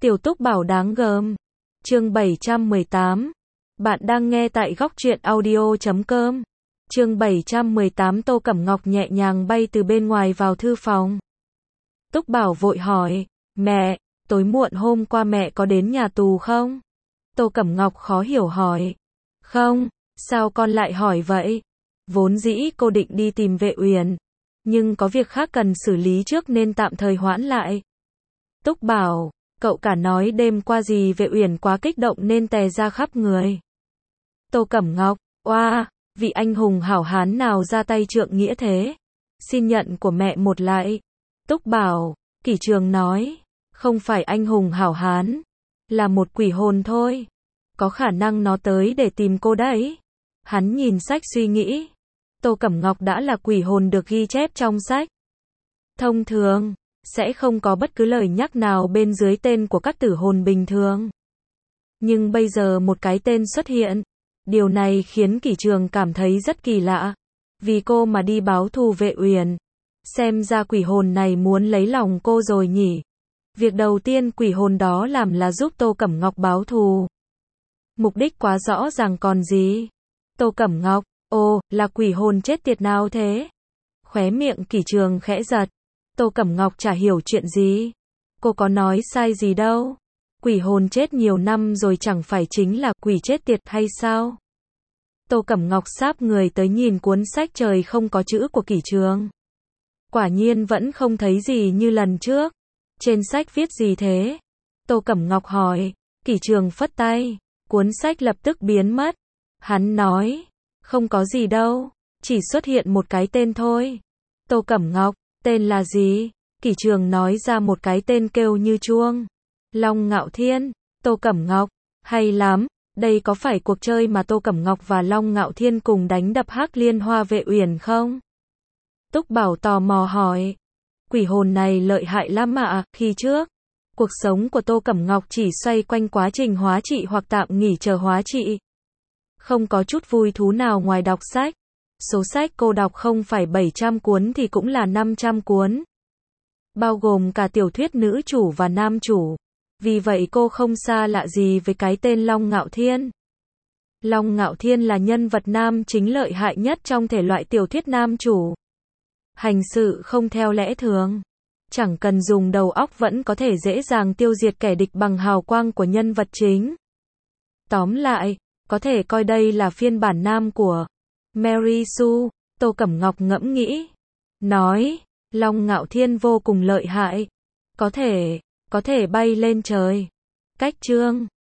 Tiểu Túc Bảo đáng gờm. Chương 718. Bạn đang nghe tại góc truyện audio.com. Chương 718. Tô Cẩm Ngọc nhẹ nhàng bay từ bên ngoài vào thư phòng. Túc Bảo vội hỏi, mẹ, tối muộn hôm qua mẹ có đến nhà tù không? Tô Cẩm Ngọc khó hiểu hỏi. Không, sao con lại hỏi vậy? Vốn dĩ cô định đi tìm Vệ Uyển, nhưng có việc khác cần xử lý trước nên tạm thời hoãn lại. Túc Bảo, cậu cả nói đêm qua gì Vệ Uyển quá kích động nên tè ra khắp người. Tô Cẩm Ngọc, oa, vị anh hùng hảo hán nào ra tay trượng nghĩa thế? Xin nhận của mẹ một lại. Túc Bảo, Kỷ Trường nói, không phải anh hùng hảo hán, là một quỷ hồn thôi. Có khả năng nó tới để tìm cô đấy. Hắn nhìn sách suy nghĩ. Tô Cẩm Ngọc đã là quỷ hồn được ghi chép trong sách. Thông thường, sẽ không có bất cứ lời nhắc nào bên dưới tên của các tử hồn bình thường. Nhưng bây giờ một cái tên xuất hiện. Điều này khiến Kỷ Trường cảm thấy rất kỳ lạ. Vì cô mà đi báo thù Vệ Uyển. Xem ra quỷ hồn này muốn lấy lòng cô rồi nhỉ. Việc đầu tiên quỷ hồn đó làm là giúp Tô Cẩm Ngọc báo thù. Mục đích quá rõ ràng còn gì. Tô Cẩm Ngọc, ồ, là quỷ hồn chết tiệt nào thế? Khóe miệng Kỷ Trường khẽ giật. Tô Cẩm Ngọc chả hiểu chuyện gì. Cô có nói sai gì đâu. Quỷ hồn chết nhiều năm rồi chẳng phải chính là quỷ chết tiệt hay sao? Tô Cẩm Ngọc sáp người tới nhìn cuốn sách trời không có chữ của Kỷ Trường. Quả nhiên vẫn không thấy gì như lần trước. Trên sách viết gì thế? Tô Cẩm Ngọc hỏi. Kỷ Trường phất tay. Cuốn sách lập tức biến mất. Hắn nói. Không có gì đâu. Chỉ xuất hiện một cái tên thôi. Tô Cẩm Ngọc, tên là gì? Kỷ Trường nói ra một cái tên kêu như chuông. Long Ngạo Thiên. Tô Cẩm Ngọc, hay lắm. Đây có phải cuộc chơi mà Tô Cẩm Ngọc và Long Ngạo Thiên cùng đánh đập Hắc Liên Hoa Vệ Uyển không? Túc Bảo tò mò hỏi. Quỷ hồn này lợi hại lắm ạ. Khi trước, cuộc sống của Tô Cẩm Ngọc chỉ xoay quanh quá trình hóa trị hoặc tạm nghỉ chờ hóa trị. Không có chút vui thú nào ngoài đọc sách. Số sách cô đọc không phải 700 cuốn thì cũng là 500 cuốn. Bao gồm cả tiểu thuyết nữ chủ và nam chủ. Vì vậy cô không xa lạ gì với cái tên Long Ngạo Thiên. Long Ngạo Thiên là nhân vật nam chính lợi hại nhất trong thể loại tiểu thuyết nam chủ. Hành sự không theo lẽ thường. Chẳng cần dùng đầu óc vẫn có thể dễ dàng tiêu diệt kẻ địch bằng hào quang của nhân vật chính. Tóm lại, có thể coi đây là phiên bản nam của Mary Sue. Tô Cẩm Ngọc ngẫm nghĩ. Nói, Long Ngạo Thiên vô cùng lợi hại. Có thể bay lên trời. Cách chương